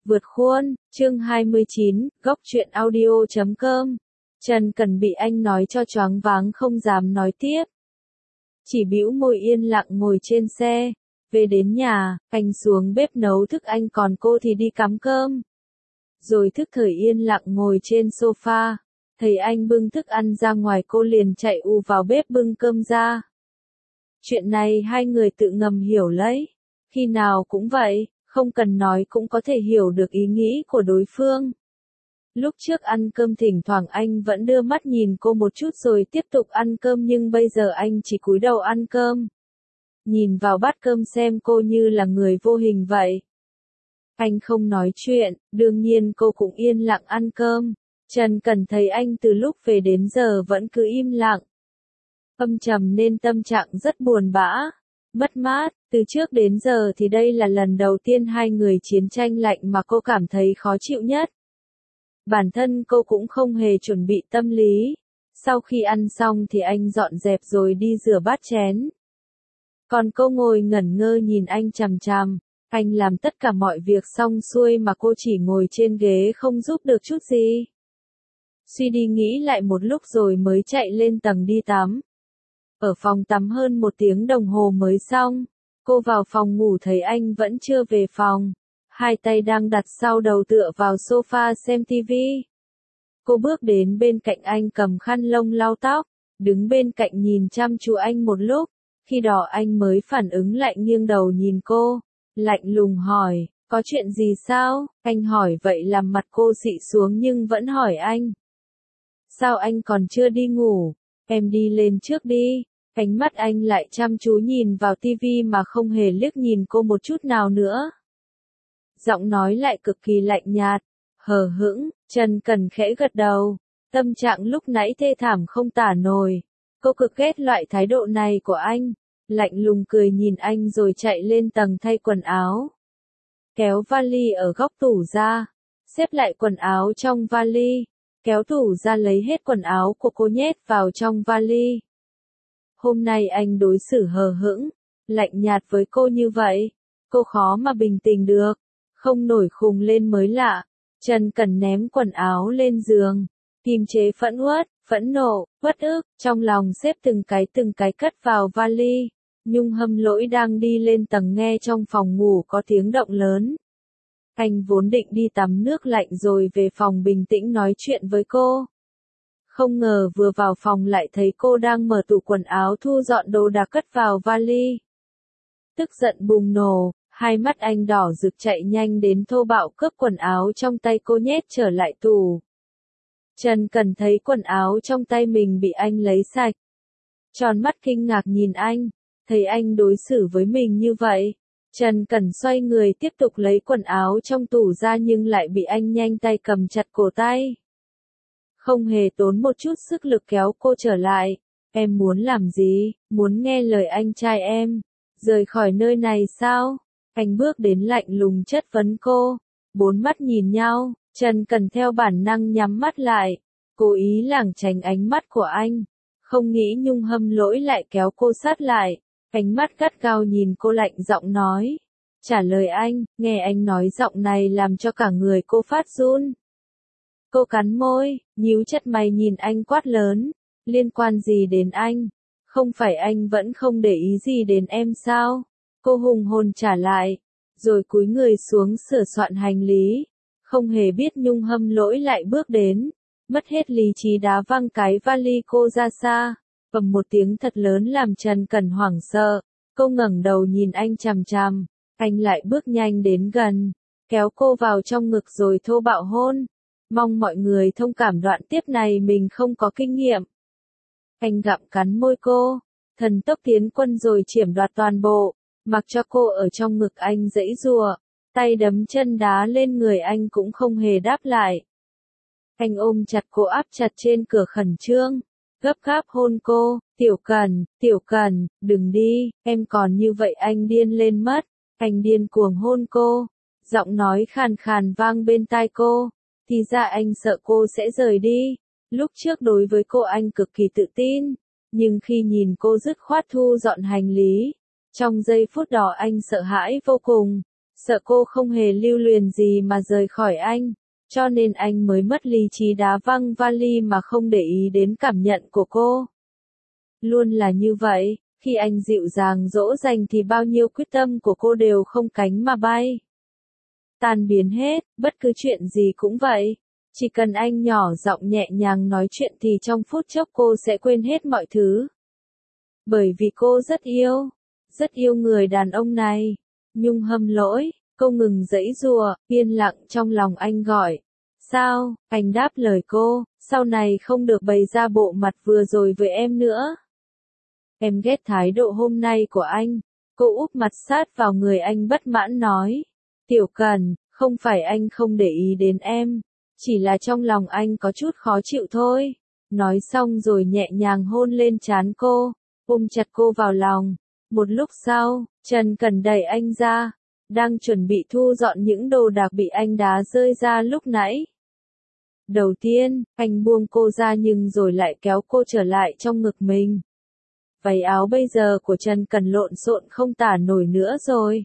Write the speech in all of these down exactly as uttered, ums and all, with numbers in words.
Vượt khuôn, chương hai mươi chín, góc truyện audio chấm com. Trần Cần bị anh nói cho choáng váng không dám nói tiếp. Chỉ bĩu môi yên lặng ngồi trên xe. Về đến nhà, anh xuống bếp nấu thức ăn còn cô thì đi cắm cơm. Rồi thức thời yên lặng ngồi trên sofa. Thấy anh bưng thức ăn ra ngoài cô liền chạy ù vào bếp bưng cơm ra. Chuyện này hai người tự ngầm hiểu lấy. Khi nào cũng vậy. Không cần nói cũng có thể hiểu được ý nghĩ của đối phương. Lúc trước ăn cơm thỉnh thoảng anh vẫn đưa mắt nhìn cô một chút rồi tiếp tục ăn cơm nhưng bây giờ anh chỉ cúi đầu ăn cơm. Nhìn vào bát cơm xem cô như là người vô hình vậy. Anh không nói chuyện, đương nhiên cô cũng yên lặng ăn cơm. Trần Cần thấy anh từ lúc về đến giờ vẫn cứ im lặng. Âm trầm nên tâm trạng rất buồn bã, mất mát. Từ trước đến giờ thì đây là lần đầu tiên hai người chiến tranh lạnh mà cô cảm thấy khó chịu nhất. Bản thân cô cũng không hề chuẩn bị tâm lý. Sau khi ăn xong thì anh dọn dẹp rồi đi rửa bát chén. Còn cô ngồi ngẩn ngơ nhìn anh chằm chằm. Anh làm tất cả mọi việc xong xuôi mà cô chỉ ngồi trên ghế không giúp được chút gì. Suy đi nghĩ lại một lúc rồi mới chạy lên tầng đi tắm. Ở phòng tắm hơn một tiếng đồng hồ mới xong. Cô vào phòng ngủ thấy anh vẫn chưa về phòng. Hai tay đang đặt sau đầu tựa vào sofa xem tivi. Cô bước đến bên cạnh anh cầm khăn lông lau tóc. Đứng bên cạnh nhìn chăm chú anh một lúc. Khi đó anh mới phản ứng lại nghiêng đầu nhìn cô. Lạnh lùng hỏi, có chuyện gì sao? Anh hỏi vậy làm mặt cô xị xuống nhưng vẫn hỏi anh. Sao anh còn chưa đi ngủ? Em đi lên trước đi. Ánh mắt anh lại chăm chú nhìn vào tivi mà không hề liếc nhìn cô một chút nào nữa. Giọng nói lại cực kỳ lạnh nhạt, hờ hững. Trần Cần khẽ gật đầu. Tâm trạng lúc nãy thê thảm không tả nổi. Cô cực ghét loại thái độ này của anh. Lạnh lùng cười nhìn anh rồi chạy lên tầng thay quần áo. Kéo vali ở góc tủ ra. Xếp lại quần áo trong vali. Kéo tủ ra lấy hết quần áo của cô nhét vào trong vali. Hôm nay anh đối xử hờ hững, lạnh nhạt với cô như vậy. Cô khó mà bình tĩnh được. Không nổi khùng lên mới lạ. Trần Cần ném quần áo lên giường. Kiềm chế phẫn uất, phẫn nộ, uất ức. Trong lòng xếp từng cái từng cái cất vào vali. Nhung Hâm Lỗi đang đi lên tầng nghe trong phòng ngủ có tiếng động lớn. Anh vốn định đi tắm nước lạnh rồi về phòng bình tĩnh nói chuyện với cô. Không ngờ vừa vào phòng lại thấy cô đang mở tủ quần áo thu dọn đồ đạc cất vào vali. Tức giận bùng nổ, hai mắt anh đỏ rực chạy nhanh đến thô bạo cướp quần áo trong tay cô nhét trở lại tủ. Trần Cần thấy quần áo trong tay mình bị anh lấy sạch. Tròn mắt kinh ngạc nhìn anh, thấy anh đối xử với mình như vậy. Trần Cần xoay người tiếp tục lấy quần áo trong tủ ra nhưng lại bị anh nhanh tay cầm chặt cổ tay. Không hề tốn một chút sức lực kéo cô trở lại. Em muốn làm gì? Muốn nghe lời anh trai em? Rời khỏi nơi này sao? Anh bước đến lạnh lùng chất vấn cô. Bốn mắt nhìn nhau, Trần Cần theo bản năng nhắm mắt lại. Cố ý lảng tránh ánh mắt của anh. Không nghĩ Nhung Hâm Lỗi lại kéo cô sát lại. Ánh mắt gắt gao nhìn cô lạnh giọng nói. Trả lời anh, nghe anh nói giọng này làm cho cả người cô phát run. Cô cắn môi, nhíu chặt mày nhìn anh quát lớn. Liên quan gì đến anh? Không phải anh vẫn không để ý gì đến em sao? Cô hùng hồn trả lại. Rồi cúi người xuống sửa soạn hành lý. Không hề biết Nhung Hâm Lỗi lại bước đến. Mất hết lý trí đá văng cái vali cô ra xa. Bầm một tiếng thật lớn làm Trần Cần hoảng sợ. Cô ngẩng đầu nhìn anh chằm chằm. Anh lại bước nhanh đến gần. Kéo cô vào trong ngực rồi thô bạo hôn. Mong mọi người thông cảm đoạn tiếp này mình không có kinh nghiệm. Anh gặm cắn môi cô. Thần tốc tiến quân rồi chiếm đoạt toàn bộ. Mặc cho cô ở trong ngực anh giãy giụa. Tay đấm chân đá lên người anh cũng không hề đáp lại. Anh ôm chặt cô áp chặt trên cửa khẩn trương. Gấp gáp hôn cô. Tiểu Cần, Tiểu Cần, đừng đi. Em còn như vậy anh điên lên mất. Anh điên cuồng hôn cô. Giọng nói khàn khàn vang bên tai cô. Thì ra anh sợ cô sẽ rời đi. Lúc trước đối với cô anh cực kỳ tự tin. Nhưng khi nhìn cô dứt khoát thu dọn hành lý. Trong giây phút đó anh sợ hãi vô cùng. sợ cô không hề lưu luyến gì mà rời khỏi anh, cho nên anh mới mất lý trí đá văng vali mà không để ý đến cảm nhận của cô. Luôn là như vậy, khi anh dịu dàng dỗ dành thì bao nhiêu quyết tâm của cô đều không cánh mà bay. Tan biến hết, bất cứ chuyện gì cũng vậy. Chỉ cần anh nhỏ giọng nhẹ nhàng nói chuyện thì trong phút chốc cô sẽ quên hết mọi thứ. Bởi vì cô rất yêu, rất yêu người đàn ông này. Nhung hâm lỗi, cô ngừng giãy giụa, yên lặng trong lòng anh gọi. Sao? Anh đáp lời cô, sau này không được bày ra bộ mặt vừa rồi với em nữa. Em ghét thái độ hôm nay của anh. Cô úp mặt sát vào người anh bất mãn nói. Tiểu Cần, không phải anh không để ý đến em, chỉ là trong lòng anh có chút khó chịu thôi. Nói xong rồi nhẹ nhàng hôn lên trán cô, ôm chặt cô vào lòng. Một lúc sau, Trần Cần đẩy anh ra, đang chuẩn bị thu dọn những đồ đạc bị anh đá rơi ra lúc nãy. Đầu tiên, anh buông cô ra nhưng rồi lại kéo cô trở lại trong ngực mình. Váy áo bây giờ của Trần Cần lộn xộn không tả nổi nữa rồi.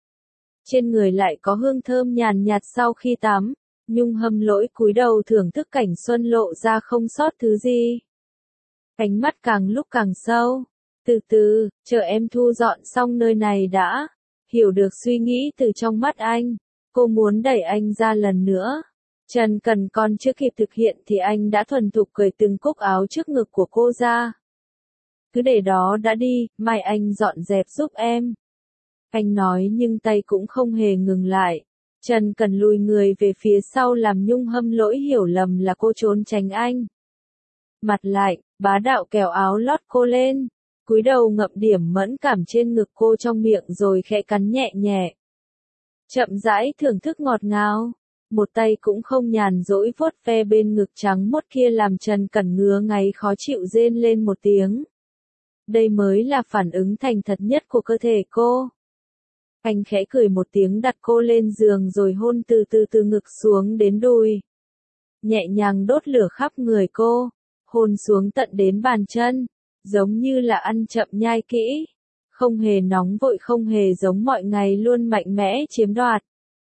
Trên người lại có hương thơm nhàn nhạt sau khi tắm. Nhung hâm lỗi cúi đầu thưởng thức cảnh xuân lộ ra không sót thứ gì. Ánh mắt càng lúc càng sâu. Từ từ, chờ em thu dọn xong nơi này đã. Hiểu được suy nghĩ từ trong mắt anh. Cô muốn đẩy anh ra lần nữa. Trần Cần còn chưa kịp thực hiện thì anh đã thuần thục cởi từng cúc áo trước ngực của cô ra. Cứ để đó đã đi, mai anh dọn dẹp giúp em. Anh nói nhưng tay cũng không hề ngừng lại. Trần Cần lùi người về phía sau làm Nhung hâm lỗi hiểu lầm là cô trốn tránh anh. Mặt lại, bá đạo kéo áo lót cô lên, cúi đầu ngậm điểm mẫn cảm trên ngực cô trong miệng rồi khẽ cắn nhẹ nhẹ. Chậm rãi thưởng thức ngọt ngào, một tay cũng không nhàn rỗi vuốt ve bên ngực trắng mốt kia làm Trần Cần ngứa ngáy khó chịu rên lên một tiếng. Đây mới là phản ứng thành thật nhất của cơ thể cô. Anh khẽ cười một tiếng đặt cô lên giường rồi hôn từ từ từ ngực xuống đến đùi. Nhẹ nhàng đốt lửa khắp người cô, hôn xuống tận đến bàn chân, giống như là ăn chậm nhai kỹ. Không hề nóng vội, không hề giống mọi ngày luôn mạnh mẽ chiếm đoạt.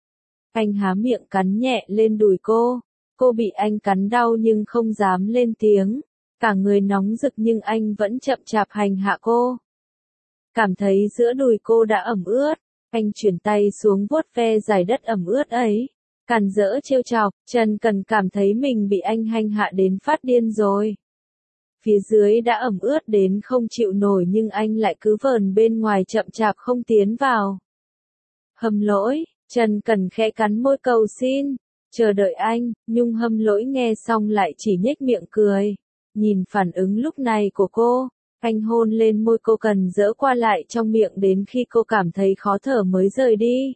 Anh há miệng cắn nhẹ lên đùi cô, cô bị anh cắn đau nhưng không dám lên tiếng. Cả người nóng rực nhưng anh vẫn chậm chạp hành hạ cô. Cảm thấy giữa đùi cô đã ẩm ướt. Anh chuyển tay xuống vuốt ve dải đất ẩm ướt ấy. Càn rỡ trêu chọc, Trần Cần cảm thấy mình bị anh hành hạ đến phát điên rồi. Phía dưới đã ẩm ướt đến không chịu nổi nhưng anh lại cứ vờn bên ngoài chậm chạp không tiến vào. Hâm lỗi, Trần Cần khẽ cắn môi cầu xin. Chờ đợi anh, Nhung hâm lỗi nghe xong lại chỉ nhếch miệng cười. Nhìn phản ứng lúc này của cô. Anh hôn lên môi cô cần dỡ qua lại trong miệng đến khi cô cảm thấy khó thở mới rời đi.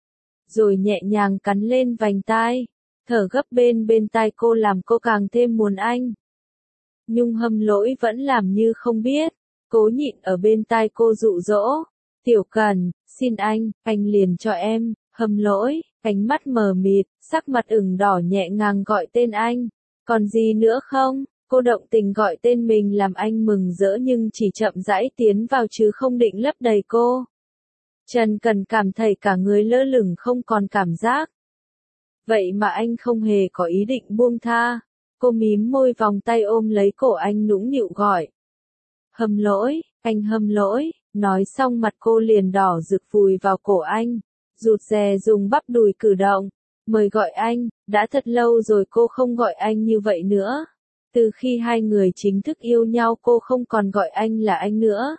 Rồi nhẹ nhàng cắn lên vành tai, thở gấp bên bên tai cô làm cô càng thêm muốn anh. Nhung hâm lỗi vẫn làm như không biết, cố nhịn ở bên tai cô dụ dỗ. Tiểu Cần, xin anh, anh liền cho em, hâm lỗi, ánh mắt mờ mịt, sắc mặt ửng đỏ nhẹ nhàng gọi tên anh. Còn gì nữa không? Cô động tình gọi tên mình làm anh mừng rỡ nhưng chỉ chậm rãi tiến vào chứ không định lấp đầy cô. Trần Cần cảm thấy cả người lơ lửng không còn cảm giác. Vậy mà anh không hề có ý định buông tha. Cô mím môi vòng tay ôm lấy cổ anh nũng nịu gọi. Hâm lỗi, anh hâm lỗi, nói xong mặt cô liền đỏ rực vùi vào cổ anh. Rụt rè dùng bắp đùi cử động. Mời gọi anh, đã thật lâu rồi cô không gọi anh như vậy nữa. Từ khi hai người chính thức yêu nhau cô không còn gọi anh là anh nữa.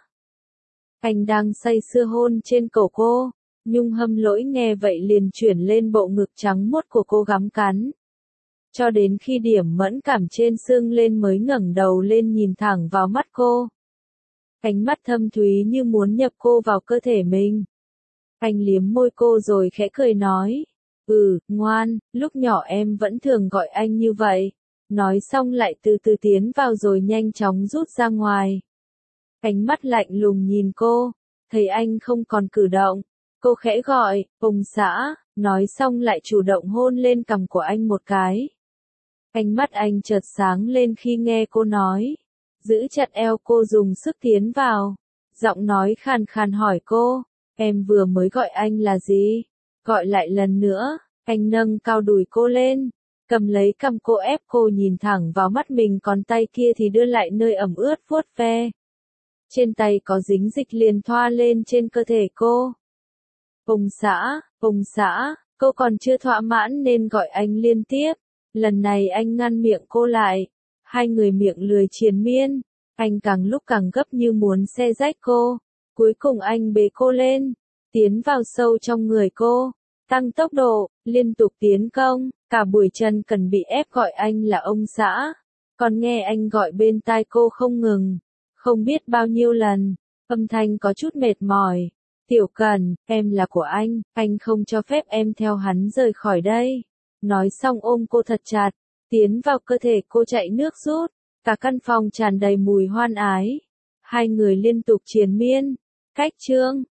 Anh đang say sưa hôn trên cổ cô. Nhung hâm lỗi nghe vậy liền chuyển lên bộ ngực trắng muốt của cô gắm cắn. Cho đến khi điểm mẫn cảm trên xương lên mới ngẩng đầu lên nhìn thẳng vào mắt cô. Ánh mắt thâm thúy như muốn nhập cô vào cơ thể mình. Anh liếm môi cô rồi khẽ cười nói. Ừ, ngoan, lúc nhỏ em vẫn thường gọi anh như vậy. Nói xong lại từ từ tiến vào rồi nhanh chóng rút ra ngoài. Ánh mắt lạnh lùng nhìn cô, thấy anh không còn cử động. Cô khẽ gọi, ông xã, nói xong lại chủ động hôn lên cằm của anh một cái. Ánh mắt anh chợt sáng lên khi nghe cô nói. Giữ chặt eo cô dùng sức tiến vào. Giọng nói khàn khàn hỏi cô, em vừa mới gọi anh là gì? Gọi lại lần nữa, anh nâng cao đùi cô lên, cầm lấy cằm cô ép cô nhìn thẳng vào mắt mình, còn tay kia thì đưa lại nơi ẩm ướt vuốt ve. Trên tay có dính dịch liền thoa lên trên cơ thể cô. Ông xã, ông xã, cô còn chưa thỏa mãn nên gọi anh liên tiếp. Lần này anh ngăn miệng cô lại. Hai người miệng lười triền miên. Anh càng lúc càng gấp như muốn xé rách cô. Cuối cùng anh bế cô lên, tiến vào sâu trong người cô, tăng tốc độ, liên tục tiến công. Cả buổi Trần Cần bị ép gọi anh là ông xã, còn nghe anh gọi bên tai cô không ngừng, không biết bao nhiêu lần, âm thanh có chút mệt mỏi. Tiểu Cần, em là của anh, anh không cho phép em theo hắn rời khỏi đây. Nói xong ôm cô thật chặt, tiến vào cơ thể cô chạy nước rút, cả căn phòng tràn đầy mùi hoan ái. Hai người liên tục triền miên. Cách chương